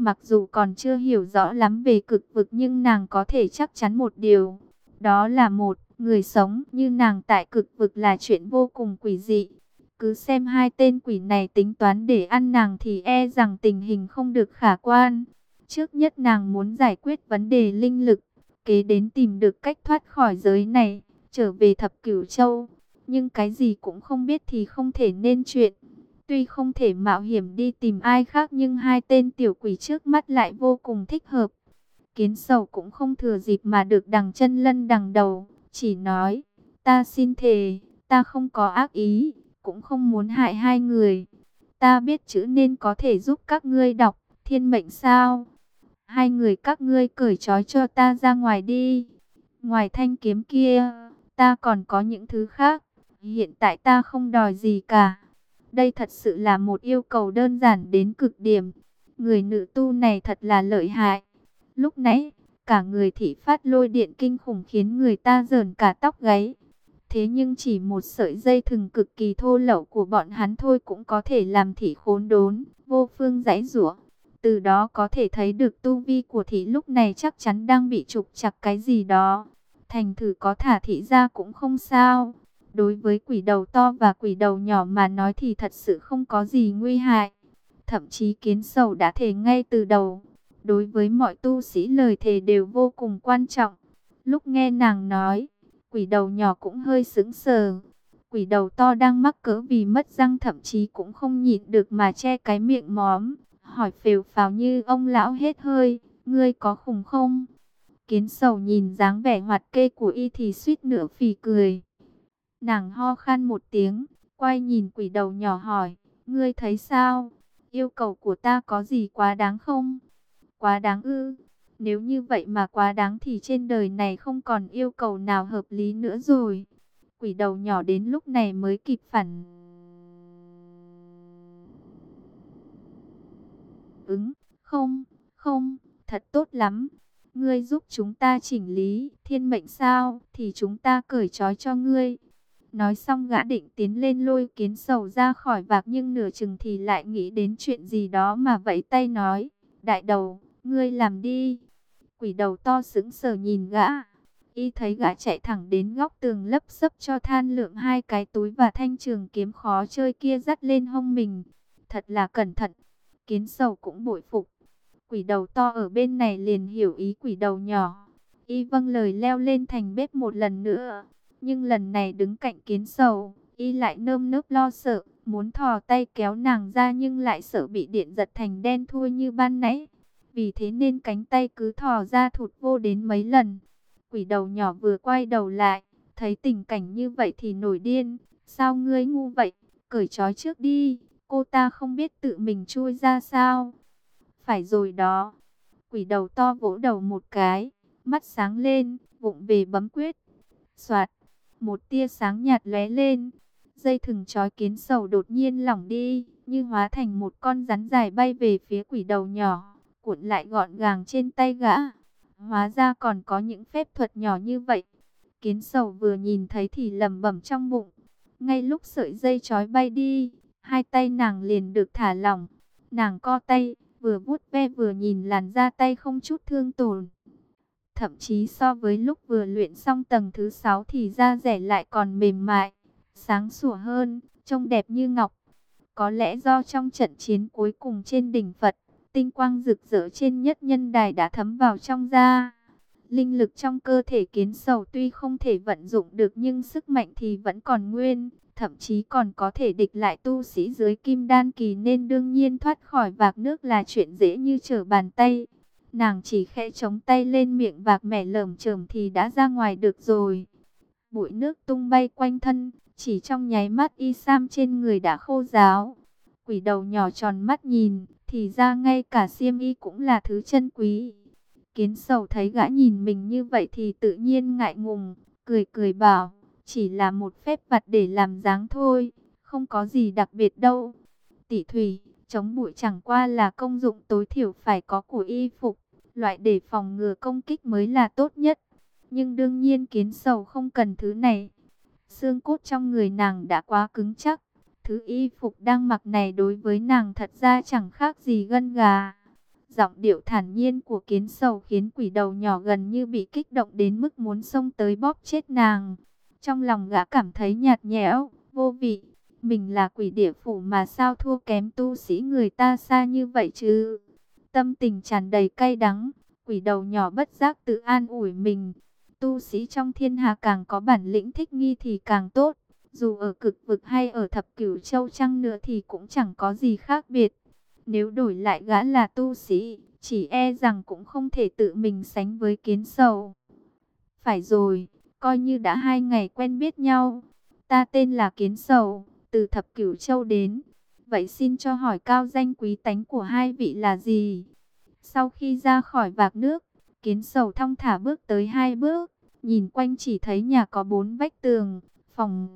Mặc dù còn chưa hiểu rõ lắm về cực vực nhưng nàng có thể chắc chắn một điều. Đó là một người sống như nàng tại cực vực là chuyện vô cùng quỷ dị. Cứ xem hai tên quỷ này tính toán để ăn nàng thì e rằng tình hình không được khả quan. Trước nhất nàng muốn giải quyết vấn đề linh lực, kế đến tìm được cách thoát khỏi giới này, trở về Thập Cửu Châu. Nhưng cái gì cũng không biết thì không thể nên chuyện. Tuy không thể mạo hiểm đi tìm ai khác nhưng hai tên tiểu quỷ trước mắt lại vô cùng thích hợp. Kiến Sầu cũng không thừa dịp mà được đằng chân lân đằng đầu, chỉ nói, ta xin thề, ta không có ác ý, cũng không muốn hại hai người. Ta biết chữ nên có thể giúp các ngươi đọc, thiên mệnh sao? Hai người các ngươi cởi trói cho ta ra ngoài đi. Ngoài thanh kiếm kia, ta còn có những thứ khác. Hiện tại ta không đòi gì cả. Đây thật sự là một yêu cầu đơn giản đến cực điểm. Người nữ tu này thật là lợi hại. Lúc nãy, cả người thị phát lôi điện kinh khủng khiến người ta rờn cả tóc gáy. Thế nhưng chỉ một sợi dây thừng cực kỳ thô lậu của bọn hắn thôi cũng có thể làm thị khốn đốn, vô phương giãy giụa. Từ đó có thể thấy được tu vi của thị lúc này chắc chắn đang bị trục trặc cái gì đó. Thành thử có thả thị ra cũng không sao. Đối với quỷ đầu to và quỷ đầu nhỏ mà nói thì thật sự không có gì nguy hại. Thậm chí Kiến Sầu đã thề ngay từ đầu. Đối với mọi tu sĩ lời thề đều vô cùng quan trọng. Lúc nghe nàng nói, quỷ đầu nhỏ cũng hơi sững sờ. Quỷ đầu to đang mắc cỡ vì mất răng thậm chí cũng không nhịn được mà che cái miệng móm. Hỏi phều phào như ông lão hết hơi, ngươi có khùng không? Kiến Sầu nhìn dáng vẻ hoạt kê của y thì suýt nữa phì cười. Nàng ho khan một tiếng, quay nhìn quỷ đầu nhỏ hỏi, ngươi thấy sao? Yêu cầu của ta có gì quá đáng không? Quá đáng ư? Nếu như vậy mà quá đáng thì trên đời này không còn yêu cầu nào hợp lý nữa rồi. Quỷ đầu nhỏ đến lúc này mới kịp phản ứng. Không, không, thật tốt lắm. Ngươi giúp chúng ta chỉnh lý thiên mệnh sao, thì chúng ta cởi trói cho ngươi. Nói xong gã định tiến lên lôi Kiến Sầu ra khỏi vạc nhưng nửa chừng thì lại nghĩ đến chuyện gì đó mà vẫy tay nói, đại đầu, ngươi làm đi. Quỷ đầu to sững sờ nhìn gã. Y thấy gã chạy thẳng đến góc tường lấp xấp cho than lượng hai cái túi và thanh trường kiếm khó chơi kia dắt lên hông mình. Thật là cẩn thận. Kiến Sầu cũng bội phục. Quỷ đầu to ở bên này liền hiểu ý quỷ đầu nhỏ. Y vâng lời leo lên thành bếp một lần nữa. Nhưng lần này đứng cạnh Kiến Sầu, y lại nơm nớp lo sợ, muốn thò tay kéo nàng ra nhưng lại sợ bị điện giật thành đen thui như ban nãy. Vì thế nên cánh tay cứ thò ra thụt vô đến mấy lần. Quỷ đầu nhỏ vừa quay đầu lại, thấy tình cảnh như vậy thì nổi điên. Sao ngươi ngu vậy? Cởi trói trước đi, cô ta không biết tự mình chui ra sao? Phải rồi đó. Quỷ đầu to vỗ đầu một cái, mắt sáng lên, vụng về bấm quyết. Soạt, một tia sáng nhạt lóe lên. Dây thừng trói Kiến Sầu đột nhiên lỏng đi, như hóa thành một con rắn dài bay về phía quỷ đầu nhỏ, cuộn lại gọn gàng trên tay gã. Hóa ra còn có những phép thuật nhỏ như vậy. Kiến Sầu vừa nhìn thấy thì lẩm bẩm trong bụng. Ngay lúc sợi dây trói bay đi, hai tay nàng liền được thả lỏng. Nàng co tay, vừa vuốt ve vừa nhìn làn da tay không chút thương tổn. Thậm chí so với lúc vừa luyện xong tầng thứ 6 thì da rẻ lại còn mềm mại, sáng sủa hơn, trông đẹp như ngọc. Có lẽ do trong trận chiến cuối cùng trên đỉnh Phật, tinh quang rực rỡ trên nhất nhân đài đã thấm vào trong da. Linh lực trong cơ thể Kiến Sầu tuy không thể vận dụng được nhưng sức mạnh thì vẫn còn nguyên, thậm chí còn có thể địch lại tu sĩ dưới kim đan kỳ nên đương nhiên thoát khỏi vạc nước là chuyện dễ như trở bàn tay. Nàng chỉ khẽ chống tay lên miệng vạc mẻ lởm chởm thì đã ra ngoài được rồi. Bụi nước tung bay quanh thân, chỉ trong nháy mắt y sam trên người đã khô ráo. Quỷ đầu nhỏ tròn mắt nhìn, thì ra ngay cả xiêm y cũng là thứ chân quý. Kiến Sầu thấy gã nhìn mình như vậy thì tự nhiên ngại ngùng, cười cười bảo, chỉ là một phép vặt để làm dáng thôi, không có gì đặc biệt đâu. Tỷ Thủy, chống bụi chẳng qua là công dụng tối thiểu phải có của y phục, loại để phòng ngừa công kích mới là tốt nhất. Nhưng đương nhiên Kiến Sầu không cần thứ này. Xương cốt trong người nàng đã quá cứng chắc. Thứ y phục đang mặc này đối với nàng thật ra chẳng khác gì gân gà. Giọng điệu thản nhiên của Kiến Sầu khiến quỷ đầu nhỏ gần như bị kích động đến mức muốn xông tới bóp chết nàng. Trong lòng gã cảm thấy nhạt nhẽo, vô vị. Mình là quỷ địa phủ mà sao thua kém tu sĩ người ta xa như vậy chứ? Tâm tình tràn đầy cay đắng, quỷ đầu nhỏ bất giác tự an ủi mình. Tu sĩ trong thiên hà càng có bản lĩnh thích nghi thì càng tốt. Dù ở cực vực hay ở thập cửu châu chăng nữa thì cũng chẳng có gì khác biệt. Nếu đổi lại gã là tu sĩ, chỉ e rằng cũng không thể tự mình sánh với Kiến Sầu. Phải rồi, coi như đã 2 ngày quen biết nhau. Ta tên là Kiến Sầu, từ thập cửu châu đến. Vậy xin cho hỏi cao danh quý tánh của hai vị là gì? Sau khi ra khỏi vạc nước, Kiến Sầu thong thả bước tới 2 bước, nhìn quanh chỉ thấy nhà có 4 vách tường, phòng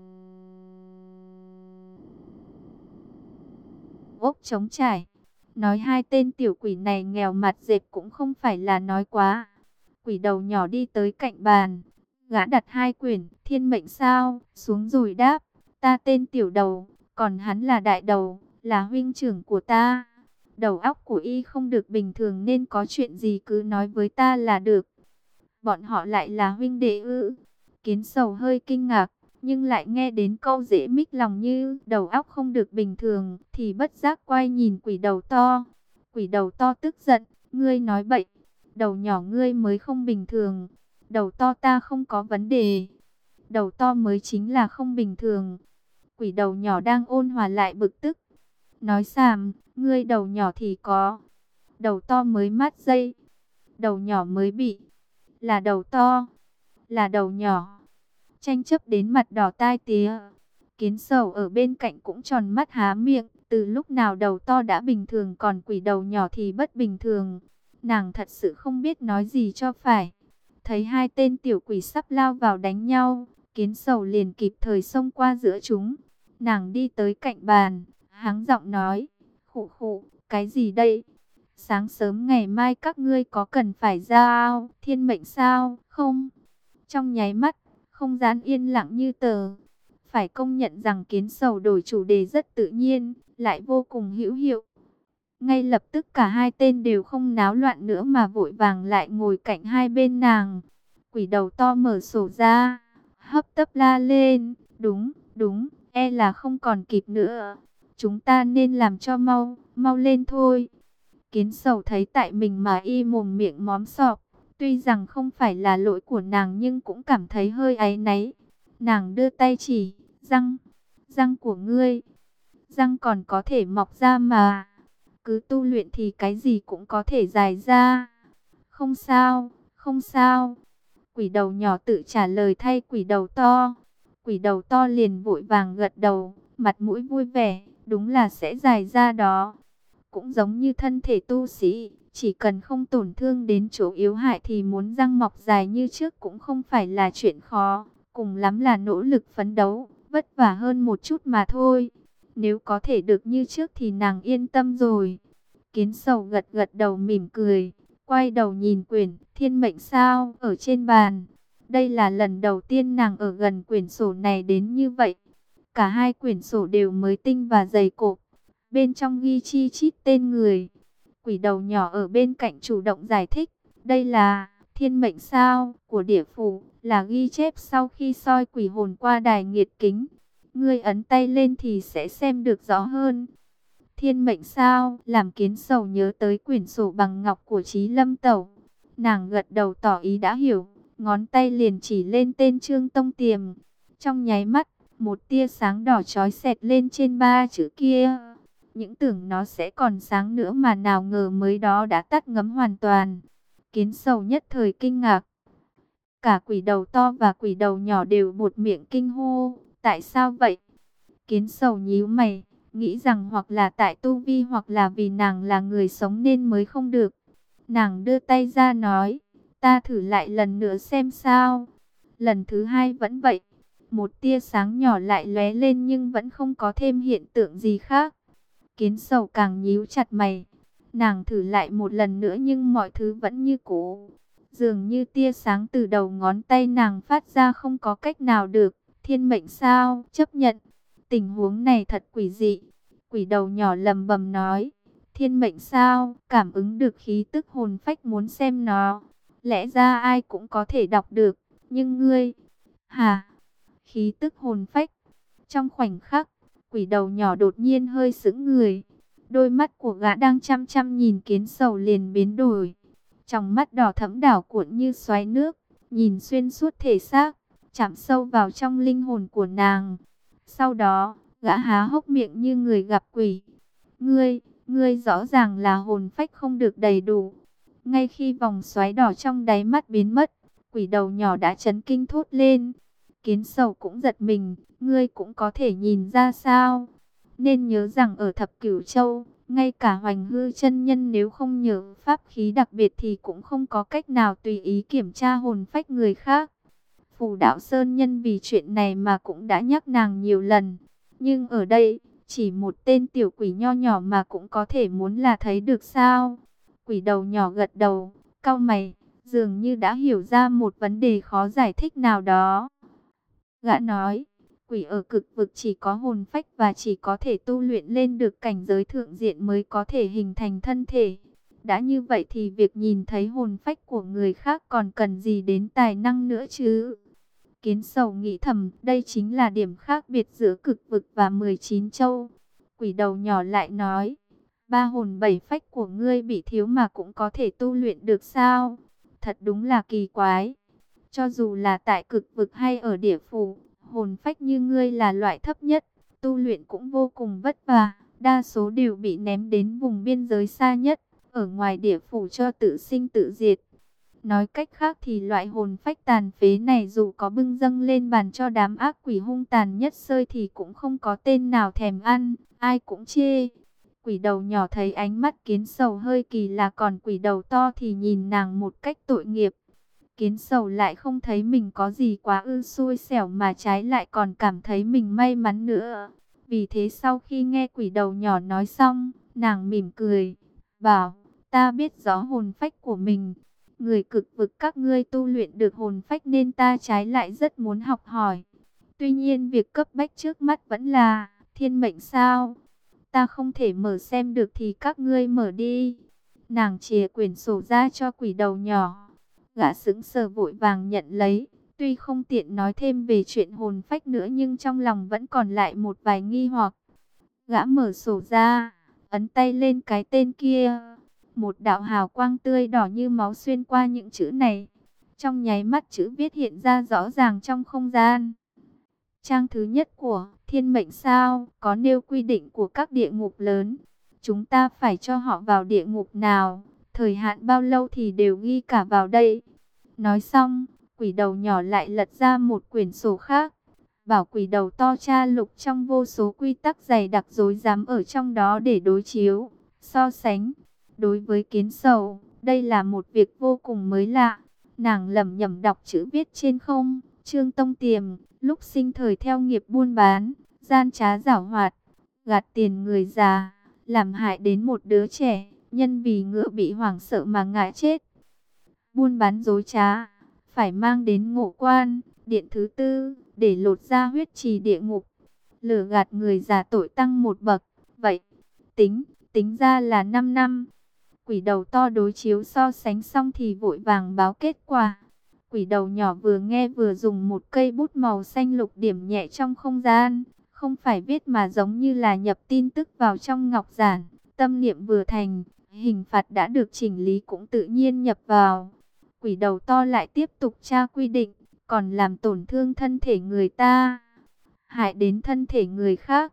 ốc trống trải. Nói hai tên tiểu quỷ này nghèo mặt dẹp cũng không phải là nói quá. Quỷ đầu nhỏ đi tới cạnh bàn, gã đặt 2 quyển Thiên Mệnh Sao xuống rồi đáp: ta tên Tiểu Đầu, còn hắn là Đại Đầu, là huynh trưởng của ta. Đầu óc của y không được bình thường nên có chuyện gì cứ nói với ta là được. Bọn họ lại là huynh đệ ư? Kiến Sầu hơi kinh ngạc, nhưng lại nghe đến câu dễ mích lòng như đầu óc không được bình thường, thì bất giác quay nhìn quỷ đầu to. Quỷ đầu to tức giận: ngươi nói bậy, đầu nhỏ ngươi mới không bình thường, đầu to ta không có vấn đề, đầu to mới chính là không bình thường. Quỷ đầu nhỏ đang ôn hòa lại bực tức, nói xàm: ngươi đầu nhỏ thì có, đầu to mới mát dây, đầu nhỏ mới bị, là đầu to, là đầu nhỏ. Tranh chấp đến mặt đỏ tai tía. Kiến Sầu ở bên cạnh cũng tròn mắt há miệng, từ lúc nào đầu to đã bình thường còn quỷ đầu nhỏ thì bất bình thường. Nàng thật sự không biết nói gì cho phải. Thấy hai tên tiểu quỷ sắp lao vào đánh nhau, Kiến Sầu liền kịp thời xông qua giữa chúng. Nàng đi tới cạnh bàn, hắng giọng nói: khụ khụ, cái gì đây? Sáng sớm ngày mai các ngươi có cần phải giao thiên mệnh sao không? Trong nháy mắt, không gian yên lặng như tờ. Phải công nhận rằng Kiến Sầu đổi chủ đề rất tự nhiên, lại vô cùng hữu hiệu. Ngay lập tức cả hai tên đều không náo loạn nữa mà vội vàng lại ngồi cạnh hai bên nàng. Quỷ đầu to mở sổ ra, hấp tấp la lên: đúng, đúng, e là không còn kịp nữa. Chúng ta nên làm cho mau, mau lên thôi. Kiến Sầu thấy tại mình mà y mồm miệng móm sọp. Tuy rằng không phải là lỗi của nàng nhưng cũng cảm thấy hơi áy náy. Nàng đưa tay chỉ: răng, răng của ngươi, răng còn có thể mọc ra mà. Cứ tu luyện thì cái gì cũng có thể dài ra. Không sao, không sao. Quỷ đầu nhỏ tự trả lời thay quỷ đầu to. Quỷ đầu to liền vội vàng gật đầu, mặt mũi vui vẻ: đúng là sẽ dài ra đó. Cũng giống như thân thể tu sĩ, chỉ cần không tổn thương đến chỗ yếu hại thì muốn răng mọc dài như trước cũng không phải là chuyện khó. Cùng lắm là nỗ lực phấn đấu, vất vả hơn một chút mà thôi. Nếu có thể được như trước thì nàng yên tâm rồi. Kiến Sầu gật gật đầu mỉm cười, quay đầu nhìn quyển Thiên Mệnh Sao ở trên bàn. Đây là lần đầu tiên nàng ở gần quyển sổ này đến như vậy. Cả hai quyển sổ đều mới tinh và dày cộp. Bên trong ghi chi chít tên người. Quỷ đầu nhỏ ở bên cạnh chủ động giải thích: đây là Thiên Mệnh Sao của địa phủ, là ghi chép sau khi soi quỷ hồn qua đài nghiệt kính. Ngươi ấn tay lên thì sẽ xem được rõ hơn. Thiên Mệnh Sao làm Kiến Sầu nhớ tới quyển sổ bằng ngọc của Chí Lâm Tẩu. Nàng gật đầu tỏ ý đã hiểu, ngón tay liền chỉ lên tên Trương Tông Tiềm. Trong nháy mắt, một tia sáng đỏ chói xẹt lên trên 3 chữ kia. Những tưởng nó sẽ còn sáng nữa mà nào ngờ mới đó đã tắt ngấm hoàn toàn. Kiến Sầu nhất thời kinh ngạc. Cả quỷ đầu to và quỷ đầu nhỏ đều buột miệng kinh hô: tại sao vậy? Kiến Sầu nhíu mày, nghĩ rằng hoặc là tại tu vi hoặc là vì nàng là người sống nên mới không được. Nàng đưa tay ra nói: ta thử lại lần nữa xem sao. Lần thứ hai vẫn vậy. Một tia sáng nhỏ lại lóe lên nhưng vẫn không có thêm hiện tượng gì khác. Kiến Sầu càng nhíu chặt mày. Nàng thử lại một lần nữa nhưng mọi thứ vẫn như cũ. Dường như tia sáng từ đầu ngón tay nàng phát ra không có cách nào được. Thiên Mệnh Sao chấp nhận. Tình huống này thật quỷ dị. Quỷ đầu nhỏ lầm bầm nói: Thiên mệnh sao, cảm ứng được khí tức hồn phách muốn xem nó. Lẽ ra ai cũng có thể đọc được, nhưng ngươi, hả? Khí tức hồn phách. Trong khoảnh khắc, quỷ đầu nhỏ đột nhiên hơi sững người. Đôi mắt của gã đang chăm chăm nhìn Kiến Sầu liền biến đổi. Trong mắt đỏ thẫm đảo cuộn như xoáy nước, nhìn xuyên suốt thể xác, chạm sâu vào trong linh hồn của nàng. Sau đó, gã há hốc miệng như người gặp quỷ. Ngươi rõ ràng là hồn phách không được đầy đủ. Ngay khi vòng xoáy đỏ trong đáy mắt biến mất, quỷ đầu nhỏ đã chấn kinh thốt lên. Kiến Sầu cũng giật mình, ngươi cũng có thể nhìn ra sao? Nên nhớ rằng ở Thập Cửu Châu, ngay cả Hoành Hư chân nhân nếu không nhờ pháp khí đặc biệt thì cũng không có cách nào tùy ý kiểm tra hồn phách người khác. Phù Đạo Sơn nhân vì chuyện này mà cũng đã nhắc nàng nhiều lần. Nhưng ở đây, chỉ một tên tiểu quỷ nho nhỏ mà cũng có thể muốn là thấy được sao? Quỷ đầu nhỏ gật đầu, cau mày, dường như đã hiểu ra một vấn đề khó giải thích nào đó. Gã nói, quỷ ở cực vực chỉ có hồn phách và chỉ có thể tu luyện lên được cảnh giới thượng diện mới có thể hình thành thân thể. Đã như vậy thì việc nhìn thấy hồn phách của người khác còn cần gì đến tài năng nữa chứ? Kiến Sầu nghĩ thầm, đây chính là điểm khác biệt giữa cực vực và 19 châu. Quỷ đầu nhỏ lại nói, ba hồn bảy phách của ngươi bị thiếu mà cũng có thể tu luyện được sao? Thật đúng là kỳ quái. Cho dù là tại cực vực hay ở địa phủ, hồn phách như ngươi là loại thấp nhất, tu luyện cũng vô cùng vất vả, đa số đều bị ném đến vùng biên giới xa nhất, ở ngoài địa phủ cho tự sinh tự diệt. Nói cách khác thì loại hồn phách tàn phế này dù có bưng dâng lên bàn cho đám ác quỷ hung tàn nhất xơi thì cũng không có tên nào thèm ăn, ai cũng chê. Quỷ đầu nhỏ thấy ánh mắt Kiến Sầu hơi kỳ lạ, còn quỷ đầu to thì nhìn nàng một cách tội nghiệp. Kiến Sầu lại không thấy mình có gì quá xui xẻo mà trái lại còn cảm thấy mình may mắn nữa. Vì thế sau khi nghe quỷ đầu nhỏ nói xong, nàng mỉm cười, bảo, ta biết rõ hồn phách của mình. Người cực vực các ngươi tu luyện được hồn phách nên ta trái lại rất muốn học hỏi. Tuy nhiên việc cấp bách trước mắt vẫn là thiên mệnh sao. Ta không thể mở xem được thì các ngươi mở đi. Nàng chìa quyển sổ ra cho quỷ đầu nhỏ. Gã sững sờ vội vàng nhận lấy. Tuy không tiện nói thêm về chuyện hồn phách nữa nhưng trong lòng vẫn còn lại một vài nghi hoặc. Gã mở sổ ra, ấn tay lên cái tên kia. Một đạo hào quang tươi đỏ như máu xuyên qua những chữ này. Trong nháy mắt chữ viết hiện ra rõ ràng trong không gian. Trang thứ nhất của Thiên Mệnh Sao có nêu quy định của các địa ngục lớn. Chúng ta phải cho họ vào địa ngục nào, thời hạn bao lâu thì đều ghi cả vào đây. Nói xong, quỷ đầu nhỏ lại lật ra một quyển sổ khác. Bảo quỷ đầu to tra lục trong vô số quy tắc dày đặc rối rắm ở trong đó để đối chiếu, so sánh. Đối với Kiến Sầu, đây là một việc vô cùng mới lạ. Nàng lẩm nhẩm đọc chữ viết trên không. Trương Tông Tiềm, lúc sinh thời theo nghiệp buôn bán, gian trá giảo hoạt, gạt tiền người già, làm hại đến một đứa trẻ, nhân vì ngựa bị hoảng sợ mà ngã chết. Buôn bán dối trá, phải mang đến ngộ quan, điện thứ tư, để lột ra huyết trì địa ngục. Lừa gạt người già tội tăng một bậc, vậy, tính ra là 5 năm. Quỷ đầu to đối chiếu so sánh xong thì vội vàng báo kết quả. Quỷ đầu nhỏ vừa nghe vừa dùng một cây bút màu xanh lục điểm nhẹ trong không gian. Không phải viết mà giống như là nhập tin tức vào trong ngọc giản. Tâm niệm vừa thành, hình phạt đã được chỉnh lý cũng tự nhiên nhập vào. Quỷ đầu to lại tiếp tục tra quy định, còn làm tổn thương thân thể người ta, hại đến thân thể người khác.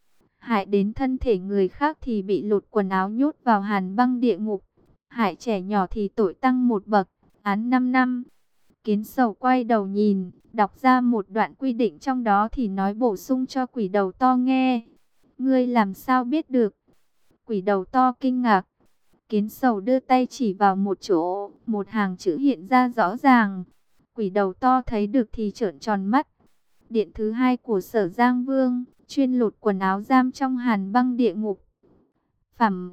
Hại đến thân thể người khác thì bị lột quần áo nhốt vào hàn băng địa ngục. Hại trẻ nhỏ thì tội tăng một bậc, án 5 năm. Kiến Sầu quay đầu nhìn, đọc ra một đoạn quy định trong đó thì nói bổ sung cho quỷ đầu to nghe. Ngươi làm sao biết được? Quỷ đầu to kinh ngạc. Kiến Sầu đưa tay chỉ vào một chỗ, một hàng chữ hiện ra rõ ràng. Quỷ đầu to thấy được thì trợn tròn mắt. Điện thứ hai của Sở Giang Vương, chuyên lột quần áo giam trong hàn băng địa ngục. Phẩm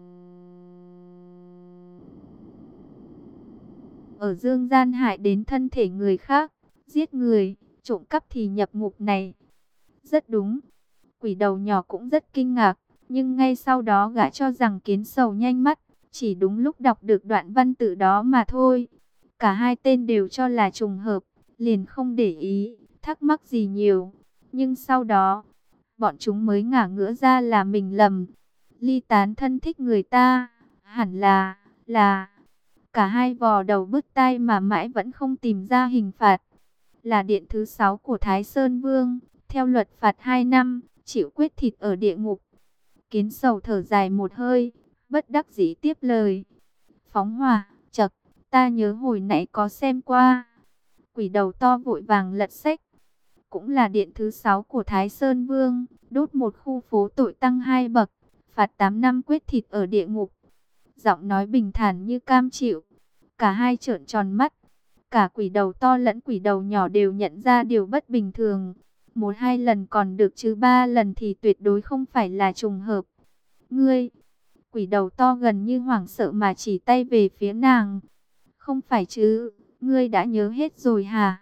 ở dương gian hại đến thân thể người khác, giết người, trộm cắp thì nhập ngục này. Rất đúng. Quỷ đầu nhỏ cũng rất kinh ngạc. Nhưng ngay sau đó gã cho rằng Kiến Sầu nhanh mắt, chỉ đúng lúc đọc được đoạn văn tự đó mà thôi. Cả hai tên đều cho là trùng hợp, liền không để ý, thắc mắc gì nhiều. Nhưng sau đó, bọn chúng mới ngả ngỡ ra là mình lầm. Ly tán thân thích người ta, hẳn là... Cả hai vò đầu bứt tai mà mãi vẫn không tìm ra hình phạt. Là điện thứ 6 của Thái Sơn Vương, theo luật phạt 2 năm, chịu quyết thịt ở địa ngục. Kiến Sầu thở dài một hơi, bất đắc dĩ tiếp lời. Phóng hỏa, chậc, ta nhớ hồi nãy có xem qua. Quỷ đầu to vội vàng lật sách. Cũng là điện thứ 6 của Thái Sơn Vương, đốt một khu phố tội tăng 2 bậc, phạt 8 năm quyết thịt ở địa ngục. Giọng nói bình thản như cam chịu. Cả hai trợn tròn mắt. Cả quỷ đầu to lẫn quỷ đầu nhỏ đều nhận ra điều bất bình thường. Một hai lần còn được chứ 3 lần thì tuyệt đối không phải là trùng hợp. Ngươi, quỷ đầu to gần như hoảng sợ mà chỉ tay về phía nàng. Không phải chứ, ngươi đã nhớ hết rồi hả?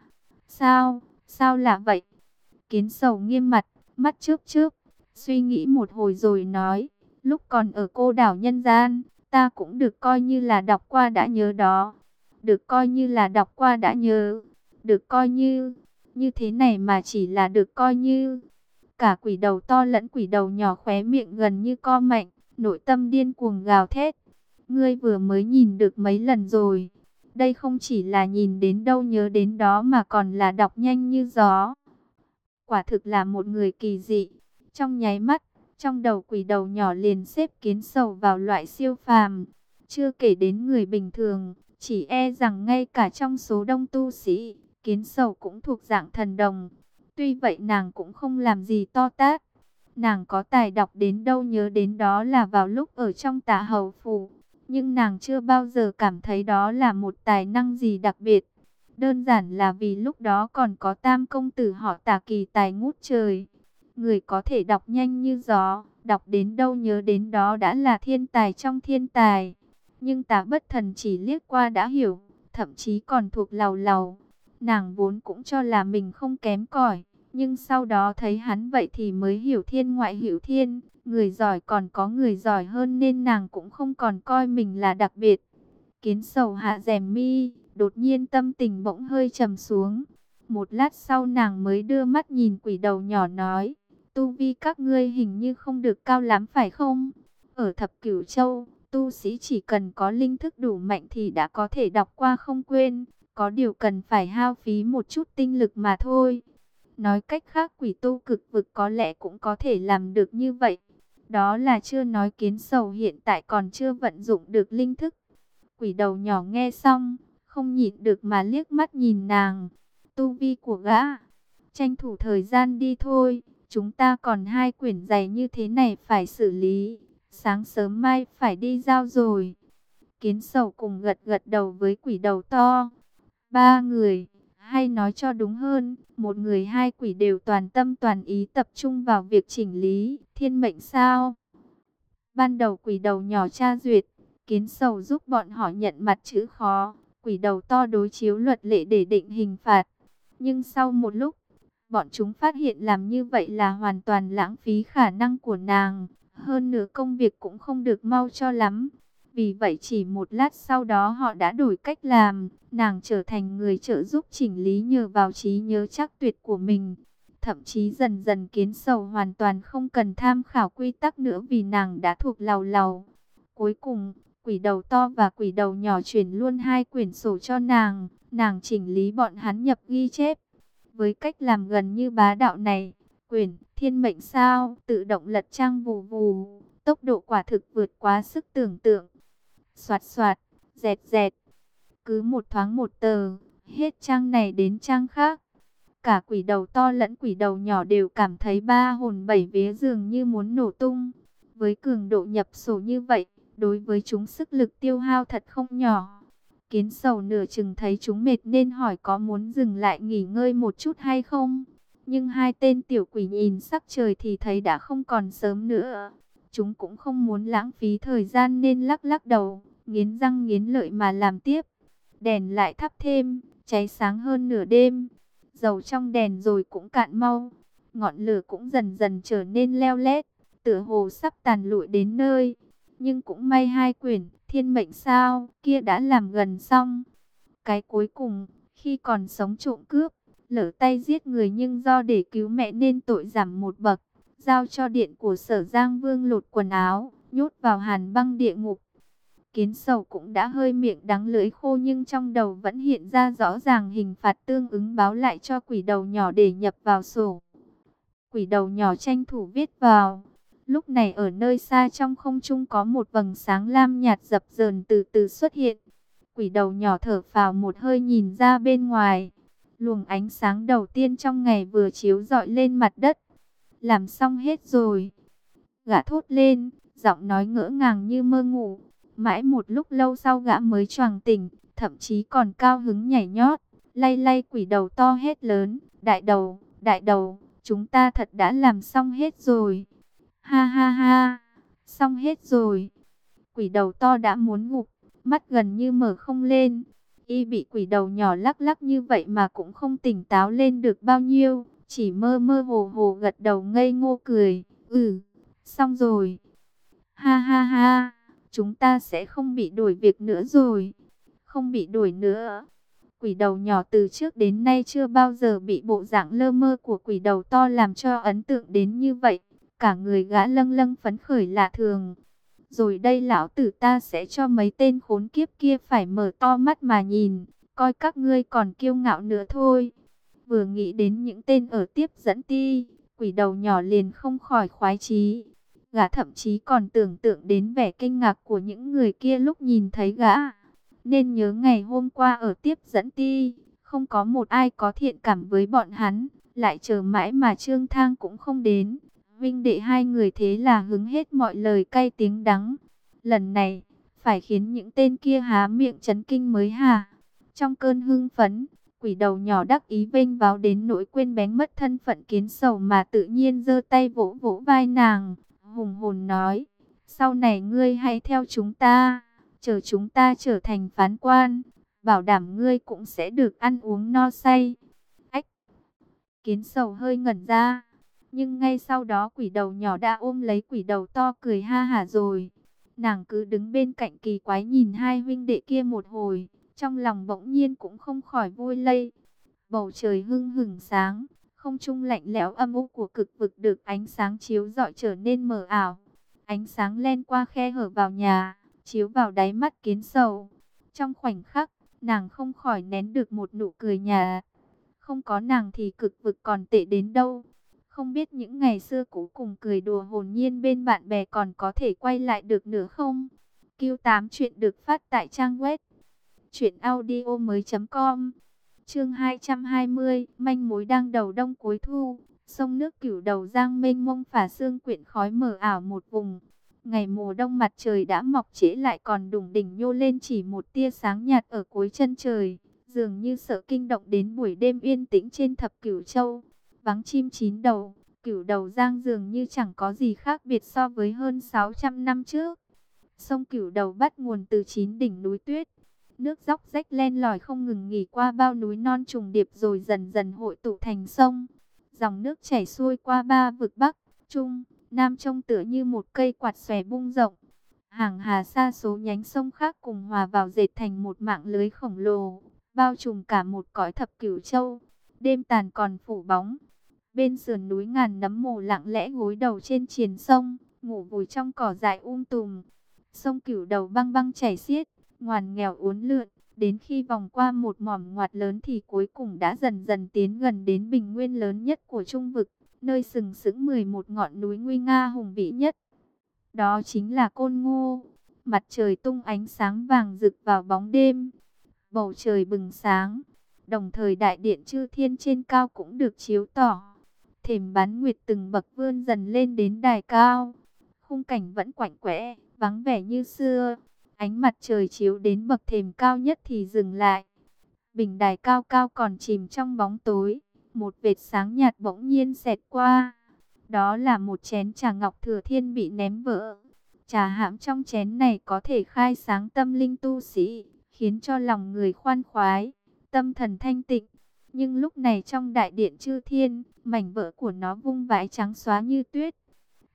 Sao là vậy? Kiến Sầu nghiêm mặt, mắt chớp chớp, suy nghĩ một hồi rồi nói. Lúc còn ở cô đảo nhân gian, ta cũng được coi như là đọc qua đã nhớ đó. Được coi như là đọc qua đã nhớ. Được coi như thế này mà chỉ là được coi như. Cả quỷ đầu to lẫn quỷ đầu nhỏ khóe miệng gần như co mạnh, nội tâm điên cuồng gào thét. Ngươi vừa mới nhìn được mấy lần rồi. Đây không chỉ là nhìn đến đâu nhớ đến đó mà còn là đọc nhanh như gió. Quả thực là một người kỳ dị. Trong nháy mắt, trong đầu quỷ đầu nhỏ liền xếp Kiến Sầu vào loại siêu phàm. Chưa kể đến người bình thường, chỉ e rằng ngay cả trong số đông tu sĩ, Kiến Sầu cũng thuộc dạng thần đồng. Tuy vậy nàng cũng không làm gì to tát. Nàng có tài đọc đến đâu nhớ đến đó là vào lúc ở trong Tả Hầu Phủ. Nhưng nàng chưa bao giờ cảm thấy đó là một tài năng gì đặc biệt. Đơn giản là vì lúc đó còn có tam công tử họ Tả kỳ tài ngút trời. Người có thể đọc nhanh như gió, đọc đến đâu nhớ đến đó đã là thiên tài trong thiên tài. Nhưng Tả Bất Thần chỉ liếc qua đã hiểu, thậm chí còn thuộc lầu lầu. Nàng vốn cũng cho là mình không kém cỏi, nhưng sau đó thấy hắn vậy thì mới hiểu thiên ngoại hiểu thiên. Người giỏi còn có người giỏi hơn nên nàng cũng không còn coi mình là đặc biệt. Kiến Sầu hạ rèm mi, đột nhiên tâm tình bỗng hơi trầm xuống. Một lát sau nàng mới đưa mắt nhìn quỷ đầu nhỏ nói. Tu vi các ngươi hình như không được cao lắm phải không? Ở Thập Cửu Châu, tu sĩ chỉ cần có linh thức đủ mạnh thì đã có thể đọc qua không quên. Có điều cần phải hao phí một chút tinh lực mà thôi. Nói cách khác quỷ tu cực vực có lẽ cũng có thể làm được như vậy. Đó là chưa nói Kiến Sầu hiện tại còn chưa vận dụng được linh thức. Quỷ đầu nhỏ nghe xong, không nhịn được mà liếc mắt nhìn nàng. Tu vi của gã, tranh thủ thời gian đi thôi. Chúng ta còn 2 quyển dày như thế này phải xử lý. Sáng sớm mai phải đi giao rồi. Kiến Sầu cùng gật gật đầu với quỷ đầu to. 3 người, hay nói cho đúng hơn, một người 2 quỷ đều toàn tâm toàn ý tập trung vào việc chỉnh lý thiên mệnh sao. Ban đầu quỷ đầu nhỏ tra duyệt, Kiến Sầu giúp bọn họ nhận mặt chữ khó, quỷ đầu to đối chiếu luật lệ để định hình phạt. Nhưng sau một lúc, bọn chúng phát hiện làm như vậy là hoàn toàn lãng phí khả năng của nàng. Hơn nữa công việc cũng không được mau cho lắm. Vì vậy chỉ một lát sau đó họ đã đổi cách làm. Nàng trở thành người trợ giúp chỉnh lý nhờ vào trí nhớ chắc tuyệt của mình. Thậm chí dần dần Kiến Sầu hoàn toàn không cần tham khảo quy tắc nữa vì nàng đã thuộc lầu lầu. Cuối cùng, quỷ đầu to và quỷ đầu nhỏ chuyển luôn 2 quyển sổ cho nàng. Nàng chỉnh lý bọn hắn nhập ghi chép. Với cách làm gần như bá đạo này, quyển thiên mệnh sao tự động lật trang vù vù, tốc độ quả thực vượt quá sức tưởng tượng. Soạt soạt, dẹt dẹt, cứ một thoáng một tờ, hết trang này đến trang khác. Cả quỷ đầu to lẫn quỷ đầu nhỏ đều cảm thấy ba hồn bảy vía dường như muốn nổ tung. Với cường độ nhập sổ như vậy, đối với chúng sức lực tiêu hao thật không nhỏ. Kiến Sầu nửa chừng thấy chúng mệt nên hỏi có muốn dừng lại nghỉ ngơi một chút hay không. Nhưng 2 tên tiểu quỷ nhìn sắc trời thì thấy đã không còn sớm nữa. Chúng cũng không muốn lãng phí thời gian nên lắc lắc đầu, nghiến răng nghiến lợi mà làm tiếp. Đèn lại thắp thêm, cháy sáng hơn nửa đêm. Dầu trong đèn rồi cũng cạn mau. Ngọn lửa cũng dần dần trở nên leo lét. tựa hồ sắp tàn lụi đến nơi. Nhưng cũng may hai quyển thiên mệnh sao kia đã làm gần xong. Cái cuối cùng, khi còn sống trộm cướp, lỡ tay giết người nhưng do để cứu mẹ nên tội giảm một bậc. Giao cho điện của Sở Giang Vương lột quần áo, nhốt vào hàn băng địa ngục. Kiến Sầu cũng đã hơi miệng đắng lưỡi khô nhưng trong đầu vẫn hiện ra rõ ràng hình phạt tương ứng báo lại cho quỷ đầu nhỏ để nhập vào sổ. Quỷ đầu nhỏ tranh thủ viết vào. Lúc này ở nơi xa trong không trung có một vầng sáng lam nhạt dập dờn từ từ xuất hiện. Quỷ đầu nhỏ thở phào một hơi nhìn ra bên ngoài. Luồng ánh sáng đầu tiên trong ngày vừa chiếu rọi lên mặt đất. Làm xong hết rồi. Gã thốt lên, giọng nói ngỡ ngàng như mơ ngủ. Mãi một lúc lâu sau gã mới choàng tỉnh, thậm chí còn cao hứng nhảy nhót, lay lay quỷ đầu to hét lớn, đại đầu, chúng ta thật đã làm xong hết rồi. Ha ha ha, xong hết rồi. Quỷ đầu to đã muốn ngục, mắt gần như mở không lên. Y bị quỷ đầu nhỏ lắc lắc như vậy mà cũng không tỉnh táo lên được bao nhiêu, chỉ mơ mơ hồ hồ gật đầu ngây ngô cười. Xong rồi. Ha ha ha, chúng ta sẽ không bị đuổi việc nữa rồi. Không bị đuổi nữa. Quỷ đầu nhỏ từ trước đến nay chưa bao giờ bị bộ dạng lơ mơ của quỷ đầu to làm cho ấn tượng đến như vậy. Cả người gã lâng lâng phấn khởi lạ thường. Rồi đây lão tử ta sẽ cho mấy tên khốn kiếp kia phải mở to mắt mà nhìn. Coi các ngươi còn kiêu ngạo nữa thôi. Vừa nghĩ đến những tên ở tiếp dẫn ti, quỷ đầu nhỏ liền không khỏi khoái chí. Gã thậm chí còn tưởng tượng đến vẻ kinh ngạc của những người kia lúc nhìn thấy gã. Nên nhớ ngày hôm qua ở tiếp dẫn ti, không có một ai có thiện cảm với bọn hắn. Lại chờ mãi mà Trương Thang cũng không đến. Vinh đệ hai người thế là hứng hết mọi lời cay tiếng đắng. Lần này, phải khiến những tên kia há miệng chấn kinh mới hả? Trong cơn hưng phấn, quỷ đầu nhỏ đắc ý vênh váo đến nỗi quên bén mất thân phận Kiến Sầu mà tự nhiên giơ tay vỗ vỗ vai nàng. Hùng hồn nói, sau này ngươi hãy theo chúng ta, chờ chúng ta trở thành phán quan, bảo đảm ngươi cũng sẽ được ăn uống no say. Ách! Kiến Sầu hơi ngẩn ra, nhưng ngay sau đó quỷ đầu nhỏ đã ôm lấy quỷ đầu to cười ha hả rồi. Nàng cứ đứng bên cạnh kỳ quái nhìn hai huynh đệ kia một hồi, trong lòng bỗng nhiên cũng không khỏi vui lây. Bầu trời hưng hừng sáng. Không trung lạnh lẽo âm u của cực vực được ánh sáng chiếu rọi trở nên mờ ảo. Ánh sáng len qua khe hở vào nhà, chiếu vào đáy mắt Kiến Sầu. Trong khoảnh khắc, nàng không khỏi nén được một nụ cười nhạt. Không có nàng thì cực vực còn tệ đến đâu. Không biết những ngày xưa cũ cùng cười đùa hồn nhiên bên bạn bè còn có thể quay lại được nữa không? Q8 chuyện được phát tại trang web truyệnaudiomoi.com. Chương 220, manh mối đang đầu đông cuối thu, sông nước Cửu Đầu Giang mênh mông phả sương quyện khói mờ ảo một vùng. Ngày mùa đông mặt trời đã mọc trễ lại còn đùng đỉnh nhô lên chỉ một tia sáng nhạt ở cuối chân trời, dường như sợ kinh động đến buổi đêm yên tĩnh trên thập Cửu Châu. Vắng chim chín đầu, Cửu Đầu Giang dường như chẳng có gì khác biệt so với hơn 600 năm trước. Sông Cửu Đầu bắt nguồn từ 9 đỉnh núi tuyết. Nước dốc rách len lỏi không ngừng nghỉ qua bao núi non trùng điệp rồi dần dần hội tụ thành sông. Dòng nước chảy xuôi qua ba vực Bắc, Trung, Nam trông tựa như một cây quạt xòe bung rộng. Hàng hà sa số nhánh sông khác cùng hòa vào dệt thành một mạng lưới khổng lồ, bao trùm cả một cõi thập Cửu Châu. Đêm tàn còn phủ bóng. Bên sườn núi ngàn nấm mồ lặng lẽ gối đầu trên triền sông, ngủ vùi trong cỏ dại tùm. Sông Cửu Đầu băng băng chảy xiết, ngoằn nghèo uốn lượn, đến khi vòng qua một mỏm ngoặt lớn thì cuối cùng đã dần dần tiến gần đến bình nguyên lớn nhất của Trung vực, nơi sừng sững 11 ngọn núi nguy nga hùng vĩ nhất. Đó chính là Côn Ngô. Mặt trời tung ánh sáng vàng rực vào bóng đêm, bầu trời bừng sáng, đồng thời đại điện Chư Thiên trên cao cũng được chiếu tỏ. Thềm bán nguyệt từng bậc vươn dần lên đến đài cao. Khung cảnh vẫn quạnh quẽ, vắng vẻ như xưa. Ánh mặt trời chiếu đến bậc thềm cao nhất thì dừng lại. Bình đài cao cao còn chìm trong bóng tối. Một vệt sáng nhạt bỗng nhiên xẹt qua. Đó là một chén trà ngọc thừa thiên bị ném vỡ. Trà hãm trong chén này có thể khai sáng tâm linh tu sĩ, khiến cho lòng người khoan khoái, tâm thần thanh tịnh. Nhưng lúc này trong đại điện Chư Thiên, mảnh vỡ của nó vung vãi trắng xóa như tuyết.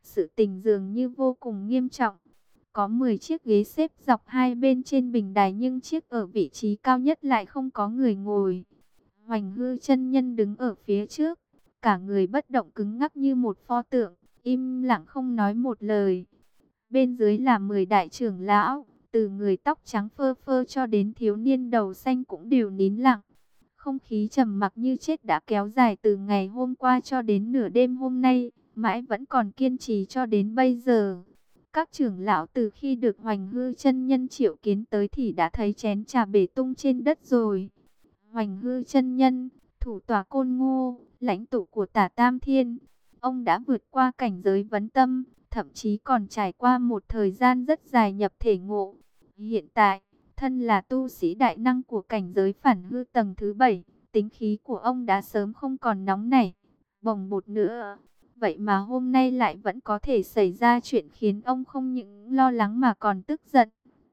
Sự tình dường như vô cùng nghiêm trọng. Có 10 chiếc ghế xếp dọc hai bên trên bình đài, nhưng chiếc ở vị trí cao nhất lại không có người ngồi. Hoành Hư chân nhân đứng ở phía trước, cả người bất động cứng ngắc như một pho tượng, im lặng không nói một lời. Bên dưới là 10 đại trưởng lão, từ người tóc trắng phơ phơ cho đến thiếu niên đầu xanh cũng đều nín lặng. Không khí trầm mặc như chết đã kéo dài từ ngày hôm qua cho đến nửa đêm hôm nay, mãi vẫn còn kiên trì cho đến bây giờ. Các trưởng lão từ khi được Hoành Hư chân nhân triệu kiến tới thì đã thấy chén trà bể tung trên đất rồi. Hoành Hư chân nhân, thủ tọa Côn Ngô, lãnh tụ của Tả Tam Thiên, ông đã vượt qua cảnh giới vấn tâm, thậm chí còn trải qua một thời gian rất dài nhập thể ngộ. Hiện tại, thân là tu sĩ đại năng của cảnh giới phản hư tầng thứ 7, tính khí của ông đã sớm không còn nóng nảy, bồng bột nữa. Vậy mà hôm nay lại vẫn có thể xảy ra chuyện khiến ông không những lo lắng mà còn tức giận.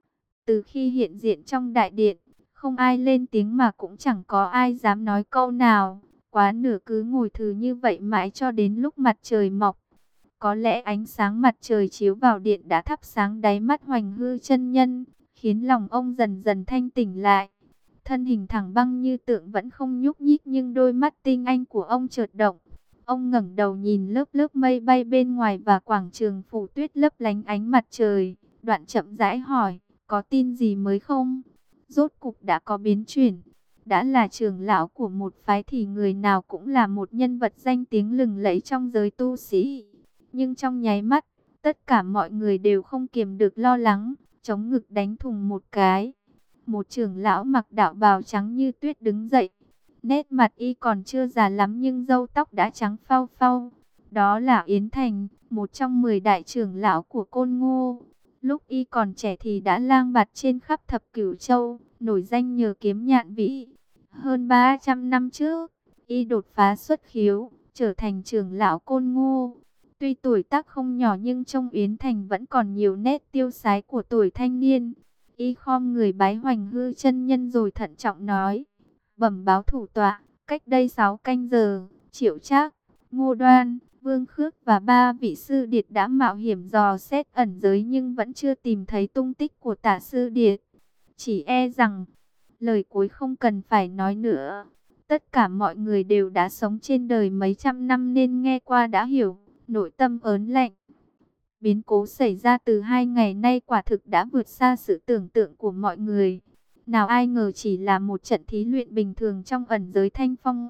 Từ khi hiện diện trong đại điện, không ai lên tiếng mà cũng chẳng có ai dám nói câu nào. Quá nửa cứ ngồi thừ như vậy mãi cho đến lúc mặt trời mọc. Có lẽ ánh sáng mặt trời chiếu vào điện đã thắp sáng đáy mắt Hoành Hư chân nhân, khiến lòng ông dần dần thanh tỉnh lại. Thân hình thẳng băng như tượng vẫn không nhúc nhích, nhưng đôi mắt tinh anh của ông chợt động. Ông ngẩng đầu nhìn lớp lớp mây bay bên ngoài và quảng trường phủ tuyết lấp lánh ánh mặt trời. Đoạn chậm rãi hỏi, có tin gì mới không? Rốt cục đã có biến chuyển. Đã là trưởng lão của một phái thì người nào cũng là một nhân vật danh tiếng lừng lẫy trong giới tu sĩ. Nhưng trong nháy mắt, tất cả mọi người đều không kiềm được lo lắng, chống ngực đánh thùng một cái. Một trưởng lão mặc đạo bào trắng như tuyết đứng dậy. Nét mặt y còn chưa già lắm nhưng râu tóc đã trắng phau phau. Đó là Yến Thành, một trong 10 đại trưởng lão của Côn Ngô. Lúc y còn trẻ thì đã lang bạt trên khắp thập cửu châu, nổi danh nhờ kiếm nhạn vĩ. Hơn 300 năm trước, y đột phá xuất khiếu, trở thành trưởng lão Côn Ngô. Tuy tuổi tác không nhỏ nhưng trong Yến Thành vẫn còn nhiều nét tiêu sái của tuổi thanh niên. Y khom người bái Hoành Hư chân nhân rồi thận trọng nói: bẩm báo thủ tọa, cách đây 6 canh giờ, Triệu Trác, Ngô Đoan, Vương Khước và 3 vị sư điệt đã mạo hiểm dò xét ẩn giới nhưng vẫn chưa tìm thấy tung tích của Tả sư điệt. Chỉ e rằng, lời cuối không cần phải nói nữa. Tất cả mọi người đều đã sống trên đời mấy trăm năm nên nghe qua đã hiểu, nội tâm ớn lạnh. Biến cố xảy ra từ 2 ngày nay quả thực đã vượt xa sự tưởng tượng của mọi người. Nào ai ngờ chỉ là một trận thí luyện bình thường trong ẩn giới Thanh Phong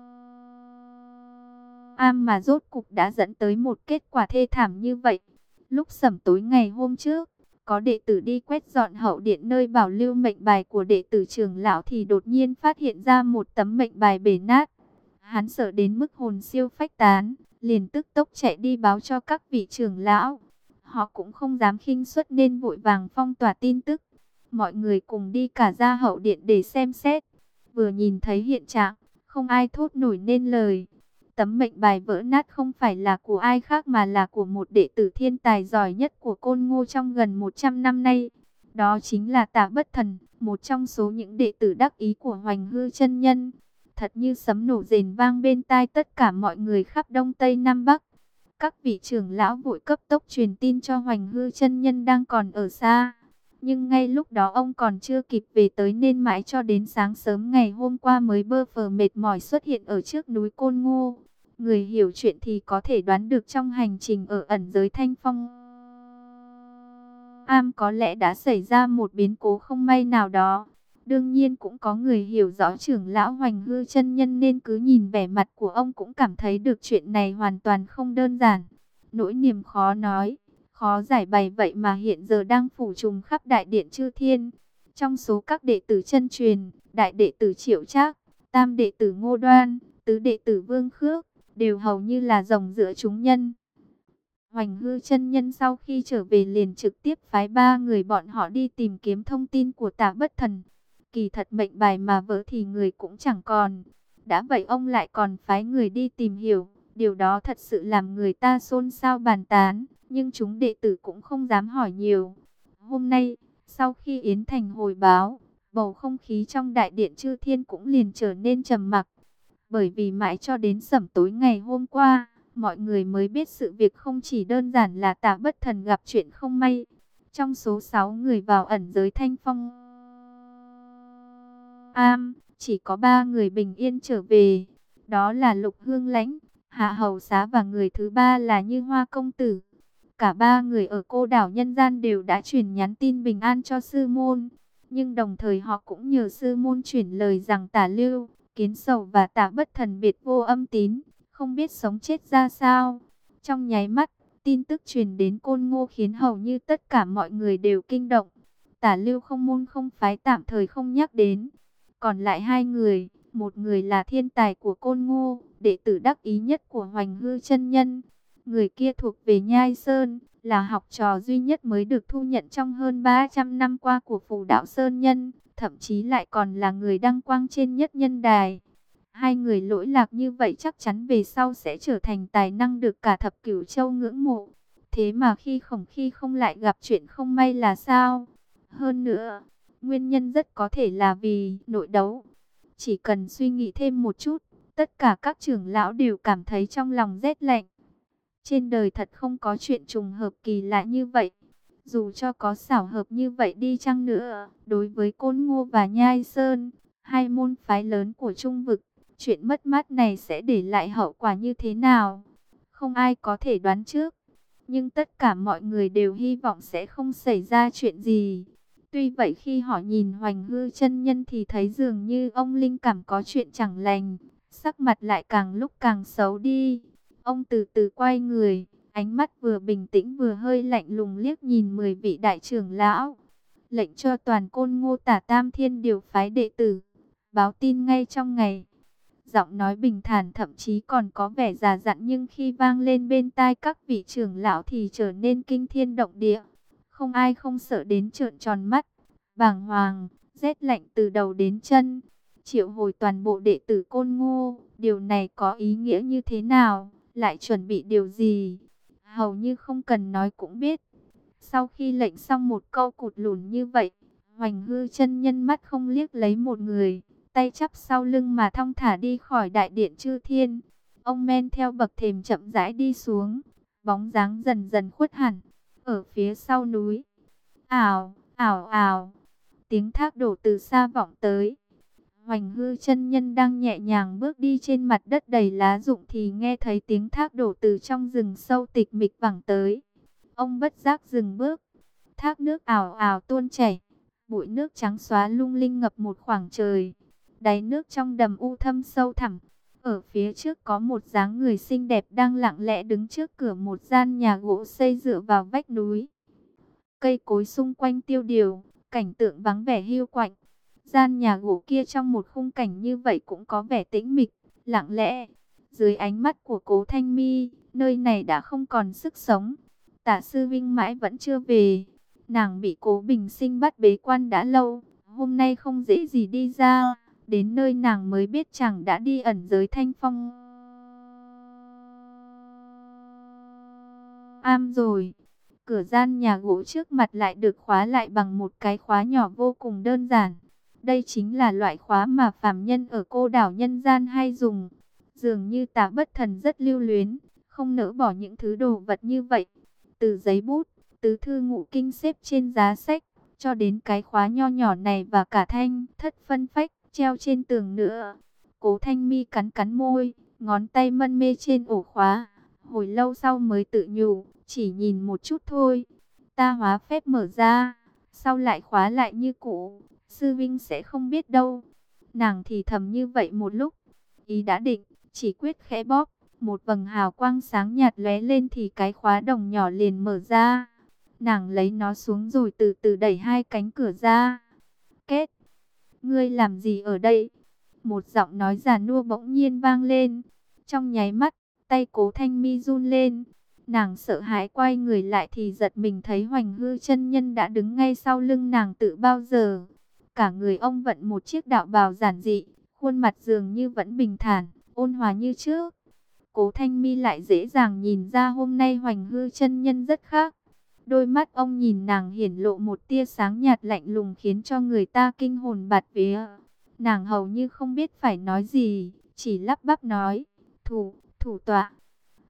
Am mà rốt cục đã dẫn tới một kết quả thê thảm như vậy. Lúc sẩm tối ngày hôm trước, có đệ tử đi quét dọn hậu điện nơi bảo lưu mệnh bài của đệ tử trưởng lão thì đột nhiên phát hiện ra một tấm mệnh bài bể nát. Hắn sợ đến mức hồn siêu phách tán, liền tức tốc chạy đi báo cho các vị trưởng lão. Họ cũng không dám khinh suất nên vội vàng phong tỏa tin tức. Mọi người cùng đi cả ra hậu điện để xem xét. Vừa nhìn thấy hiện trạng, không ai thốt nổi nên lời. Tấm mệnh bài vỡ nát không phải là của ai khác mà là của một đệ tử thiên tài giỏi nhất của Côn Ngô trong gần 100 năm nay. Đó chính là Tả Bất Thần, một trong số những đệ tử đắc ý của Hoành Hư chân nhân. Thật như sấm nổ rền vang bên tai tất cả mọi người khắp Đông Tây Nam Bắc. Các vị trưởng lão vội cấp tốc truyền tin cho Hoành Hư chân nhân đang còn ở xa. Nhưng ngay lúc đó ông còn chưa kịp về tới nên mãi cho đến sáng sớm ngày hôm qua mới bơ phờ mệt mỏi xuất hiện ở trước núi Côn Ngô. Người hiểu chuyện thì có thể đoán được trong hành trình ở ẩn giới Thanh Phong Am có lẽ đã xảy ra một biến cố không may nào đó. Đương nhiên cũng có người hiểu rõ trưởng lão Hoành Hư chân nhân nên cứ nhìn vẻ mặt của ông cũng cảm thấy được chuyện này hoàn toàn không đơn giản. Nỗi niềm khó nói, khó giải bày vậy mà hiện giờ đang phủ trùm khắp đại điện chư thiên. Trong số các đệ tử chân truyền, đại đệ tử Triệu Trác, tam đệ tử Ngô Đoan, tứ đệ tử Vương Khước, đều hầu như là rồng giữa chúng nhân. Hoành Hư chân nhân sau khi trở về liền trực tiếp phái 3 người bọn họ đi tìm kiếm thông tin của Tả Bất Thần. Kỳ thật mệnh bài mà vỡ thì người cũng chẳng còn. Đã vậy ông lại còn phái người đi tìm hiểu. Điều đó thật sự làm người ta xôn xao bàn tán. Nhưng chúng đệ tử cũng không dám hỏi nhiều. Hôm nay, sau khi Yến Thành hồi báo, bầu không khí trong đại điện chư thiên cũng liền trở nên trầm mặc. Bởi vì mãi cho đến sẩm tối ngày hôm qua, mọi người mới biết sự việc không chỉ đơn giản là Tạ Bất Thần gặp chuyện không may. Trong số 6 người vào ẩn giới Thanh Phong chỉ có 3 người bình yên trở về. Đó là Lục Hương Lãnh, Hạ Hầu Xá và người thứ ba là Như Hoa Công Tử. Cả 3 người ở cô đảo nhân gian đều đã truyền nhắn tin bình an cho sư môn. Nhưng đồng thời họ cũng nhờ sư môn chuyển lời rằng Tả Lưu, Kiến Sầu và Tạ Bất Thần biệt vô âm tín, không biết sống chết ra sao. Trong nháy mắt, tin tức truyền đến Côn Ngô khiến hầu như tất cả mọi người đều kinh động. Tả Lưu không môn không phái tạm thời không nhắc đến. Còn lại 2 người, một người là thiên tài của Côn Ngô, đệ tử đắc ý nhất của Hoành Hư chân nhân. Người kia thuộc về Nhai Sơn, là học trò duy nhất mới được thu nhận trong hơn 300 năm qua của Phù Đạo Sơn Nhân, thậm chí lại còn là người đăng quang trên Nhất Nhân Đài. 2 người lỗi lạc như vậy chắc chắn về sau sẽ trở thành tài năng được cả thập cửu châu ngưỡng mộ. Thế mà khi không lại gặp chuyện không may là sao? Hơn nữa, nguyên nhân rất có thể là vì nội đấu. Chỉ cần suy nghĩ thêm một chút, tất cả các trưởng lão đều cảm thấy trong lòng rét lạnh. Trên đời thật không có chuyện trùng hợp kỳ lạ như vậy. Dù cho có xảo hợp như vậy đi chăng nữa, đối với Côn Ngô và Nhai Sơn, 2 môn phái lớn của Trung Vực, chuyện mất mát này sẽ để lại hậu quả như thế nào? Không ai có thể đoán trước. Nhưng tất cả mọi người đều hy vọng sẽ không xảy ra chuyện gì. Tuy vậy khi họ nhìn Hoành Hư chân nhân thì thấy dường như ông linh cảm có chuyện chẳng lành, sắc mặt lại càng lúc càng xấu đi. Ông từ từ quay người, ánh mắt vừa bình tĩnh vừa hơi lạnh lùng liếc nhìn 10 vị đại trưởng lão. Lệnh cho toàn Côn Ngô Tả Tam Thiên điều phái đệ tử, báo tin ngay trong ngày. Giọng nói bình thản thậm chí còn có vẻ già dặn, nhưng khi vang lên bên tai các vị trưởng lão thì trở nên kinh thiên động địa. Không ai không sợ đến trợn tròn mắt, bàng hoàng, rét lạnh từ đầu đến chân. Triệu hồi toàn bộ đệ tử Côn Ngô, điều này có ý nghĩa như thế nào? Lại chuẩn bị điều gì? Hầu như không cần nói cũng biết. Sau khi lệnh xong một câu cụt lủn như vậy, Hoành Hư chân nhân mắt không liếc lấy một người, tay chắp sau lưng mà thong thả đi khỏi đại điện chư thiên. Ông men theo bậc thềm chậm rãi đi xuống, bóng dáng dần dần khuất hẳn. Ở phía sau núi, ào, ào ào, tiếng thác đổ từ xa vọng tới. Hoành Hư chân nhân đang nhẹ nhàng bước đi trên mặt đất đầy lá rụng thì nghe thấy tiếng thác đổ từ trong rừng sâu tịch mịch vẳng tới. Ông bất giác dừng bước. Thác nước ào ào tuôn chảy, bụi nước trắng xóa lung linh ngập một khoảng trời. Đáy nước trong đầm u thâm sâu thẳm. Ở phía trước có một dáng người xinh đẹp đang lặng lẽ đứng trước cửa một gian nhà gỗ xây dựa vào vách núi. Cây cối xung quanh tiêu điều, cảnh tượng vắng vẻ hiu quạnh. Gian nhà gỗ kia trong một khung cảnh như vậy cũng có vẻ tĩnh mịch, lặng lẽ. Dưới ánh mắt của Cố Thanh Mi, nơi này đã không còn sức sống. Tả Sư Vinh mãi vẫn chưa về. Nàng bị Cố Bình Sinh bắt bế quan đã lâu, hôm nay không dễ gì đi ra. Đến nơi nàng mới biết chàng đã đi ẩn giới Thanh Phong rồi. Cửa gian nhà gỗ trước mặt lại được khóa lại bằng một cái khóa nhỏ vô cùng đơn giản. Đây chính là loại khóa mà phàm nhân ở cô đảo nhân gian hay dùng. Dường như Tạ Bất Thần rất lưu luyến, không nỡ bỏ những thứ đồ vật như vậy. Từ giấy bút, tứ thư ngũ kinh xếp trên giá sách, cho đến cái khóa nho nhỏ này và cả thanh thất phân phách treo trên tường nữa. Cố Thanh Mi cắn cắn môi, ngón tay mân mê trên ổ khóa. Hồi lâu sau mới tự nhủ, chỉ nhìn một chút thôi. Ta hóa phép mở ra, sau lại khóa lại như cũ. Sư Vinh sẽ không biết đâu. Nàng thì thầm như vậy một lúc. Ý đã định, chỉ quyết khẽ bóp. Một vầng hào quang sáng nhạt lóe lên thì cái khóa đồng nhỏ liền mở ra. Nàng lấy nó xuống rồi từ từ đẩy hai cánh cửa ra. Kết, ngươi làm gì ở đây? Một giọng nói già nua bỗng nhiên vang lên. Trong nháy mắt, tay Cố Thanh Mi run lên. Nàng sợ hãi quay người lại thì giật mình thấy Hoành Hư chân nhân đã đứng ngay sau lưng nàng từ bao giờ. Cả người ông vận một chiếc đạo bào giản dị, khuôn mặt dường như vẫn bình thản, ôn hòa như trước. Cố Thanh Mi lại dễ dàng nhìn ra hôm nay Hoành Hư chân nhân rất khác. Đôi mắt ông nhìn nàng hiển lộ một tia sáng nhạt lạnh lùng khiến cho người ta kinh hồn bạt vía. Nàng hầu như không biết phải nói gì, chỉ lắp bắp nói, thủ tọa.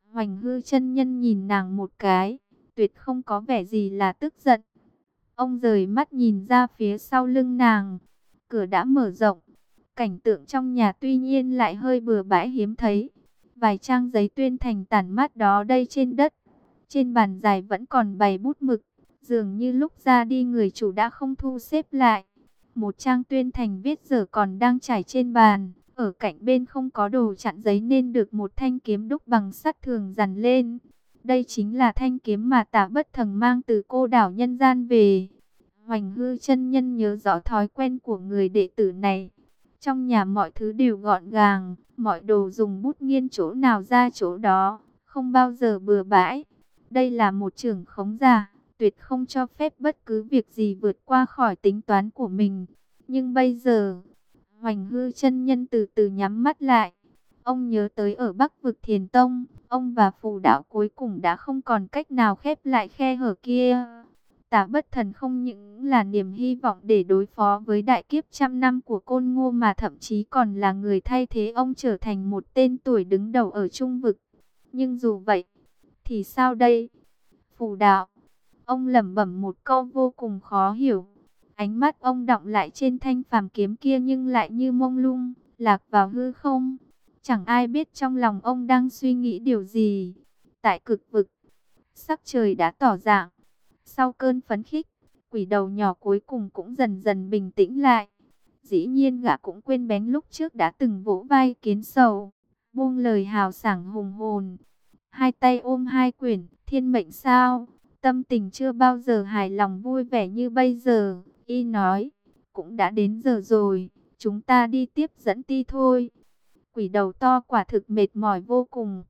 Hoành Hư chân nhân nhìn nàng một cái, tuyệt không có vẻ gì là tức giận. Ông rời mắt nhìn ra phía sau lưng nàng, cửa đã mở rộng. Cảnh tượng trong nhà tuy nhiên lại hơi bừa bãi hiếm thấy. Vài trang giấy tuyên thành tản mát đó đây trên đất. Trên bàn dài vẫn còn bày bút mực, dường như lúc ra đi người chủ đã không thu xếp lại. Một trang tuyên thành viết dở còn đang trải trên bàn, ở cạnh bên không có đồ chặn giấy nên được một thanh kiếm đúc bằng sắt thường dằn lên. Đây chính là thanh kiếm mà Tả Bất Thần mang từ cô đảo nhân gian về. Hoành Hư chân nhân nhớ rõ thói quen của người đệ tử này. Trong nhà mọi thứ đều gọn gàng, mọi đồ dùng bút nghiên chỗ nào ra chỗ đó, không bao giờ bừa bãi. Đây là một trưởng khống giả, tuyệt không cho phép bất cứ việc gì vượt qua khỏi tính toán của mình. Nhưng bây giờ, Hoành Hư chân nhân từ từ nhắm mắt lại. Ông nhớ tới ở Bắc Vực Thiền Tông, ông và phù đạo cuối cùng đã không còn cách nào khép lại khe hở kia. Tả Bất Thần không những là niềm hy vọng để đối phó với đại kiếp trăm năm của Côn Ngô mà thậm chí còn là người thay thế ông trở thành một tên tuổi đứng đầu ở Trung Vực. Nhưng dù vậy, thì sao đây? Phù đạo, ông lẩm bẩm một câu vô cùng khó hiểu. Ánh mắt ông đọng lại trên thanh phàm kiếm kia nhưng lại như mông lung, lạc vào hư không. Chẳng ai biết trong lòng ông đang suy nghĩ điều gì. Tại Cực Vực, sắc trời đã tỏ rạng. Sau cơn phấn khích, quỷ đầu nhỏ cuối cùng cũng dần dần bình tĩnh lại. Dĩ nhiên gã cũng quên bén lúc trước đã từng vỗ vai Kiến Sầu, buông lời hào sảng hùng hồn. Hai tay ôm hai quyển Thiên Mệnh sao, tâm tình chưa bao giờ hài lòng vui vẻ như bây giờ. Y nói, cũng đã đến giờ rồi, chúng ta đi tiếp dẫn Ti thôi. Quỷ đầu to quả thực mệt mỏi vô cùng.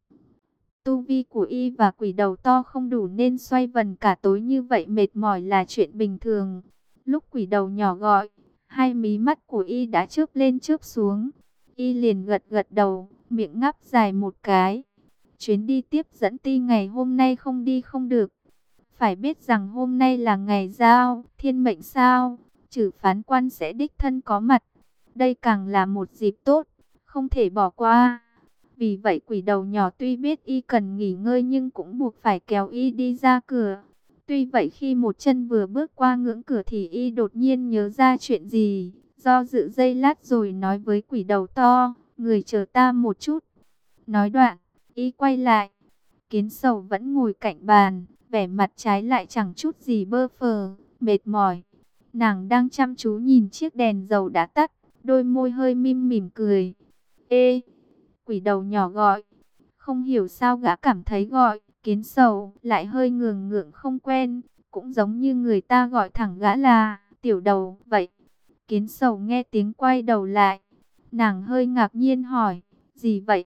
Tu vi của y và quỷ đầu to không đủ nên xoay vần cả tối như vậy mệt mỏi là chuyện bình thường. Lúc quỷ đầu nhỏ gọi, hai mí mắt của y đã chớp lên chớp xuống. Y liền gật gật đầu, miệng ngáp dài một cái. Chuyến đi tiếp dẫn Ti ngày hôm nay không đi không được. Phải biết rằng hôm nay là ngày giao, thiên mệnh sao, chử phán quan sẽ đích thân có mặt. Đây càng là một dịp tốt, không thể bỏ qua. Vì vậy quỷ đầu nhỏ tuy biết y cần nghỉ ngơi nhưng cũng buộc phải kéo y đi ra cửa. Tuy vậy khi một chân vừa bước qua ngưỡng cửa thì y đột nhiên nhớ ra chuyện gì. Do dự giây lát rồi nói với quỷ đầu to, người chờ ta một chút. Nói đoạn, y quay lại. Kiến Sầu vẫn ngồi cạnh bàn, vẻ mặt trái lại chẳng chút gì bơ phờ, mệt mỏi. Nàng đang chăm chú nhìn chiếc đèn dầu đã tắt, đôi môi hơi mỉm cười. Ê! Quỷ đầu nhỏ gọi. Không hiểu sao gã cảm thấy gọi Kiến Sầu lại hơi ngượng ngượng không quen, cũng giống như người ta gọi thẳng gã là tiểu đầu vậy. Kiến Sầu nghe tiếng quay đầu lại, nàng hơi ngạc nhiên hỏi, gì vậy?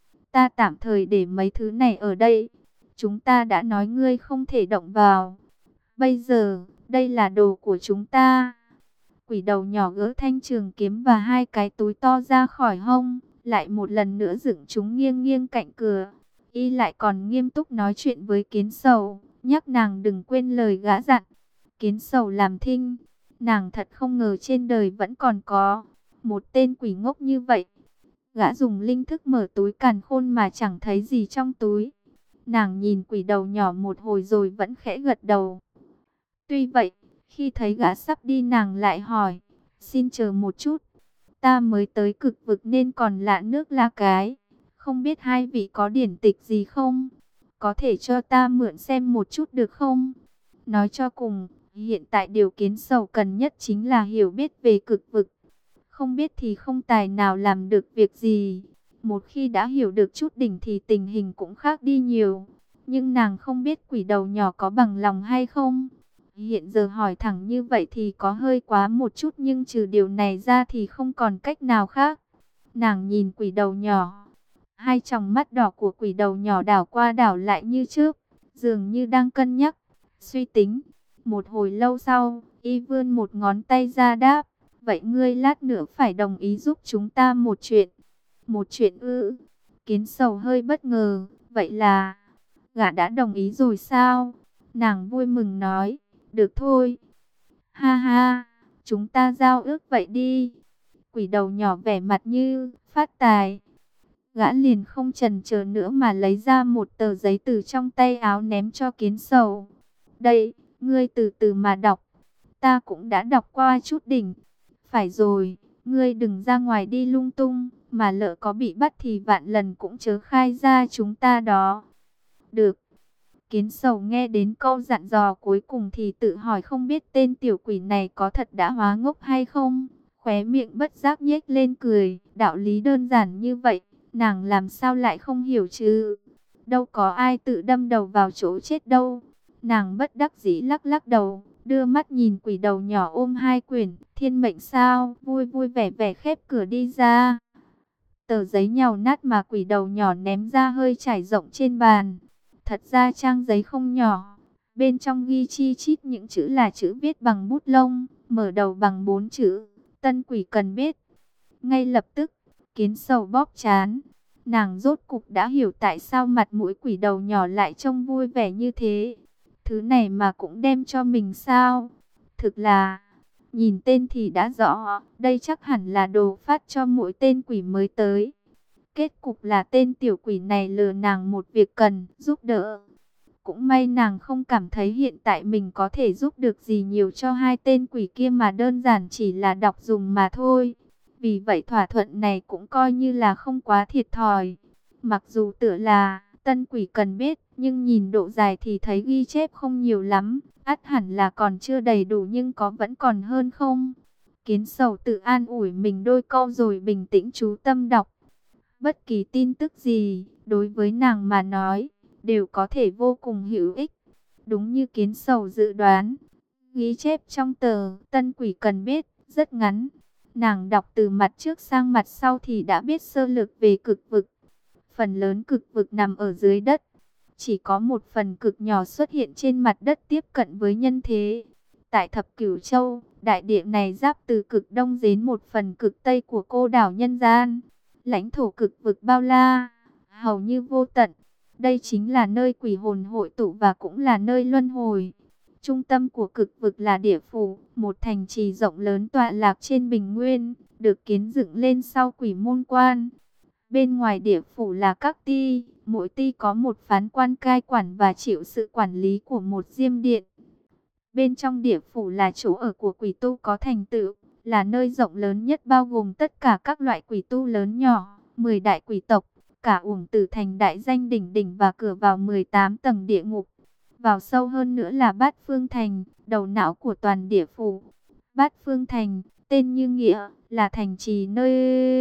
Ta tạm thời để mấy thứ này ở đây. Chúng ta đã nói ngươi không thể động vào. Bây giờ, đây là đồ của chúng ta. Quỷ đầu nhỏ gỡ thanh trường kiếm và hai cái túi to ra khỏi hông, lại một lần nữa dựng chúng nghiêng nghiêng cạnh cửa. Y lại còn nghiêm túc nói chuyện với Kiến Sầu, nhắc nàng đừng quên lời gã dặn. Kiến Sầu làm thinh, nàng thật không ngờ trên đời vẫn còn có một tên quỷ ngốc như vậy. Gã dùng linh thức mở túi càn khôn mà chẳng thấy gì trong túi. Nàng nhìn quỷ đầu nhỏ một hồi rồi vẫn khẽ gật đầu. Tuy vậy, khi thấy gã sắp đi nàng lại hỏi, xin chờ một chút. Ta mới tới Cực Vực nên còn lạ nước la cái. Không biết hai vị có điển tịch gì không? Có thể cho ta mượn xem một chút được không? Nói cho cùng, hiện tại điều Kiến Sầu cần nhất chính là hiểu biết về Cực Vực. Không biết thì không tài nào làm được việc gì. Một khi đã hiểu được chút đỉnh thì tình hình cũng khác đi nhiều. Nhưng nàng không biết quỷ đầu nhỏ có bằng lòng hay không. Hiện giờ hỏi thẳng như vậy thì có hơi quá một chút, nhưng trừ điều này ra thì không còn cách nào khác. Nàng nhìn quỷ đầu nhỏ. Hai tròng mắt đỏ của quỷ đầu nhỏ đảo qua đảo lại như trước, dường như đang cân nhắc, suy tính. Một hồi lâu sau, y vươn một ngón tay ra đáp, vậy ngươi lát nữa phải đồng ý giúp chúng ta một chuyện. Một chuyện ư? Kiến Sầu hơi bất ngờ, vậy là gã đã đồng ý rồi sao? Nàng vui mừng nói, được thôi. Ha ha, chúng ta giao ước vậy đi. Quỷ đầu nhỏ vẻ mặt như phát tài. Gã liền không chần chờ nữa mà lấy ra một tờ giấy từ trong tay áo ném cho Kiến Sầu. Đây, ngươi từ từ mà đọc. Ta cũng đã đọc qua chút đỉnh. Phải rồi, ngươi đừng ra ngoài đi lung tung, mà lỡ có bị bắt thì vạn lần cũng chớ khai ra chúng ta đó. Được. Kiến Sầu nghe đến câu dặn dò cuối cùng thì tự hỏi không biết tên tiểu quỷ này có thật đã hóa ngốc hay không. Khóe miệng bất giác nhếch lên cười, đạo lý đơn giản như vậy, nàng làm sao lại không hiểu chứ? Đâu có ai tự đâm đầu vào chỗ chết đâu. Nàng bất đắc dĩ lắc lắc đầu, đưa mắt nhìn quỷ đầu nhỏ ôm hai quyển thiên mệnh sao, vui vui vẻ vẻ khép cửa đi ra. Tờ giấy nhàu nát mà quỷ đầu nhỏ ném ra hơi trải rộng trên bàn. Thật ra trang giấy không nhỏ, bên trong ghi chi chít những chữ là chữ viết bằng bút lông, mở đầu bằng 4 chữ, tân quỷ cần biết. Ngay lập tức, Kiến Sầu bóp trán. Nàng rốt cục đã hiểu tại sao mặt mũi quỷ đầu nhỏ lại trông vui vẻ như thế. Thứ này mà cũng đem cho mình sao? Thực là, nhìn tên thì đã rõ, đây chắc hẳn là đồ phát cho mỗi tên quỷ mới tới. Kết cục là tên tiểu quỷ này lừa nàng một việc cần giúp đỡ. Cũng may nàng không cảm thấy hiện tại mình có thể giúp được gì nhiều cho hai tên quỷ kia mà đơn giản chỉ là đọc dùng mà thôi. Vì vậy thỏa thuận này cũng coi như là không quá thiệt thòi. Mặc dù tựa là tân quỷ cần biết, nhưng nhìn độ dài thì thấy ghi chép không nhiều lắm. Ắt hẳn là còn chưa đầy đủ nhưng có vẫn còn hơn không. Kiến Sầu tự an ủi mình đôi câu rồi bình tĩnh chú tâm đọc. Bất kỳ tin tức gì, đối với nàng mà nói, đều có thể vô cùng hữu ích. Đúng như Kiến Sầu dự đoán, ghi chép trong tờ tân quỷ cần biết, rất ngắn. Nàng đọc từ mặt trước sang mặt sau thì đã biết sơ lược về cực vực. Phần lớn cực vực nằm ở dưới đất. Chỉ có một phần cực nhỏ xuất hiện trên mặt đất tiếp cận với nhân thế. Tại Thập Cửu Châu, đại địa này giáp từ cực đông đến một phần cực tây của cô đảo nhân gian. Lãnh thổ cực vực bao la, hầu như vô tận. Đây chính là nơi quỷ hồn hội tụ và cũng là nơi luân hồi. Trung tâm của cực vực là địa phủ, một thành trì rộng lớn tọa lạc trên bình nguyên, được kiến dựng lên sau quỷ môn quan. Bên ngoài địa phủ là các ty, mỗi ty có một phán quan cai quản và chịu sự quản lý của một diêm điện. Bên trong địa phủ là chỗ ở của quỷ tu có thành tựu, là nơi rộng lớn nhất bao gồm tất cả các loại quỷ tu lớn nhỏ, 10 đại quỷ tộc, cả Uổng Tử Thành đại danh đỉnh đỉnh và cửa vào 18 tầng địa ngục. Vào sâu hơn nữa là Bát Phương Thành, đầu não của toàn địa phủ. Bát Phương Thành, tên như nghĩa, là thành trì nơi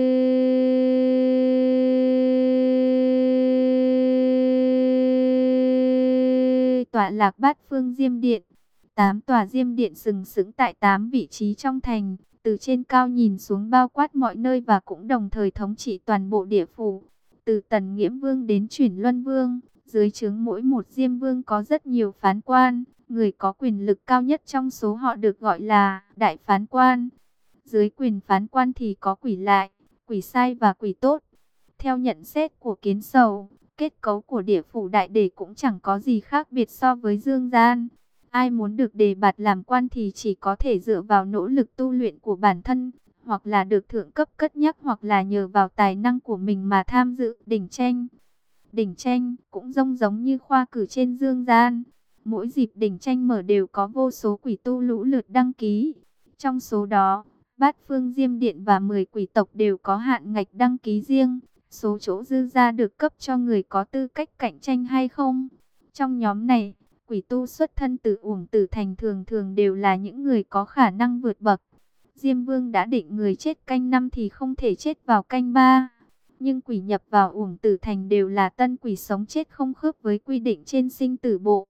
tọa lạc Bát Phương Diêm Điện. 8 tòa diêm điện sừng sững tại 8 vị trí trong thành, từ trên cao nhìn xuống bao quát mọi nơi và cũng đồng thời thống trị toàn bộ địa phủ. Từ Tần Nghiễm Vương đến Chuyển Luân Vương, dưới trướng mỗi một diêm vương có rất nhiều phán quan, người có quyền lực cao nhất trong số họ được gọi là đại phán quan. Dưới quyền phán quan thì có quỷ lại, quỷ sai và quỷ tốt. Theo nhận xét của Kiến Sầu, kết cấu của địa phủ đại đề cũng chẳng có gì khác biệt so với dương gian. Ai muốn được đề bạt làm quan thì chỉ có thể dựa vào nỗ lực tu luyện của bản thân, hoặc là được thượng cấp cất nhắc hoặc là nhờ vào tài năng của mình mà tham dự đỉnh tranh. Đỉnh tranh cũng giống như khoa cử trên dương gian. Mỗi dịp đỉnh tranh mở đều có vô số quỷ tu lũ lượt đăng ký. Trong số đó, Bát Phương Diêm Điện và 10 quỷ tộc đều có hạn ngạch đăng ký riêng. Số chỗ dư ra được cấp cho người có tư cách cạnh tranh hay không. Trong nhóm này, quỷ tu xuất thân từ Uổng Tử Thành thường thường đều là những người có khả năng vượt bậc. Diêm Vương đã định người chết canh 5 thì không thể chết vào canh 3. Nhưng quỷ nhập vào Uổng Tử Thành đều là tân quỷ sống chết không khớp với quy định trên sinh tử bộ.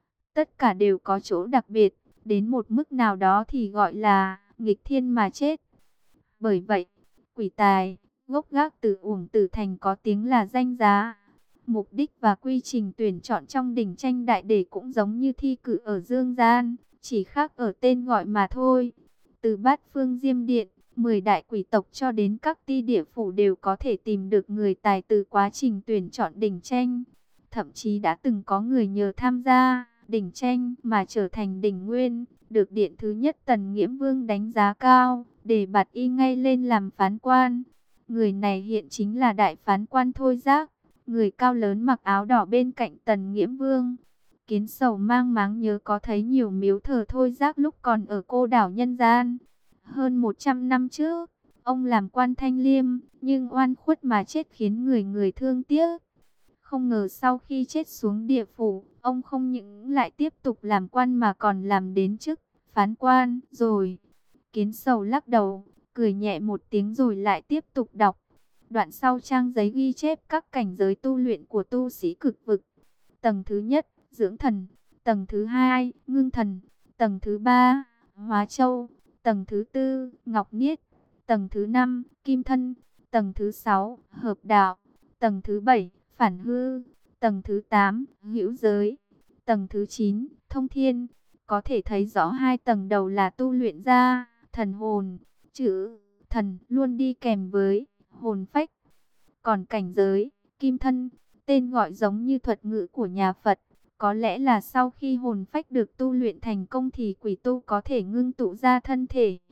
Tất cả đều có chỗ đặc biệt, đến một mức nào đó thì gọi là nghịch thiên mà chết. Bởi vậy, quỷ tài, gốc gác từ Uổng Tử Thành có tiếng là danh giá. Mục đích và quy trình tuyển chọn trong đỉnh tranh đại đề cũng giống như thi cử ở dương gian, chỉ khác ở tên gọi mà thôi. Từ Bát Phương Diêm Điện, 10 đại quỷ tộc cho đến các ty địa phủ đều có thể tìm được người tài từ quá trình tuyển chọn đỉnh tranh. Thậm chí đã từng có người nhờ tham gia đỉnh tranh mà trở thành đỉnh nguyên, được điện thứ nhất Tần Nghiễm Vương đánh giá cao, để bạt y ngay lên làm phán quan. Người này hiện chính là đại phán quan Thôi Giác, người cao lớn mặc áo đỏ bên cạnh Tần Nghiễm Vương. Kiến Sầu mang máng nhớ có thấy nhiều miếu thờ Thôi Giác lúc còn ở cô đảo nhân gian. Hơn 100 năm trước, ông làm quan Thanh Liêm, nhưng oan khuất mà chết khiến người người thương tiếc. Không ngờ sau khi chết xuống địa phủ, ông không những lại tiếp tục làm quan mà còn làm đến chức phán quan rồi. Kiến Sầu lắc đầu, cười nhẹ một tiếng rồi lại tiếp tục đọc. Đoạn sau trang giấy ghi chép các cảnh giới tu luyện của tu sĩ cực vực. Tầng thứ nhất, dưỡng thần. Tầng thứ hai, ngưng thần. Tầng thứ ba, hóa châu. Tầng thứ tư, ngọc niết. Tầng thứ năm, kim thân. Tầng thứ sáu, hợp đạo. Tầng thứ bảy, phản hư. Tầng thứ 8, hữu giới. Tầng thứ 9, thông thiên. Có thể thấy rõ hai tầng đầu là tu luyện ra thần hồn. Chữ thần luôn đi kèm với hồn phách. Còn cảnh giới, kim thân, tên gọi giống như thuật ngữ của nhà Phật. Có lẽ là sau khi hồn phách được tu luyện thành công thì quỷ tu có thể ngưng tụ ra thân thể.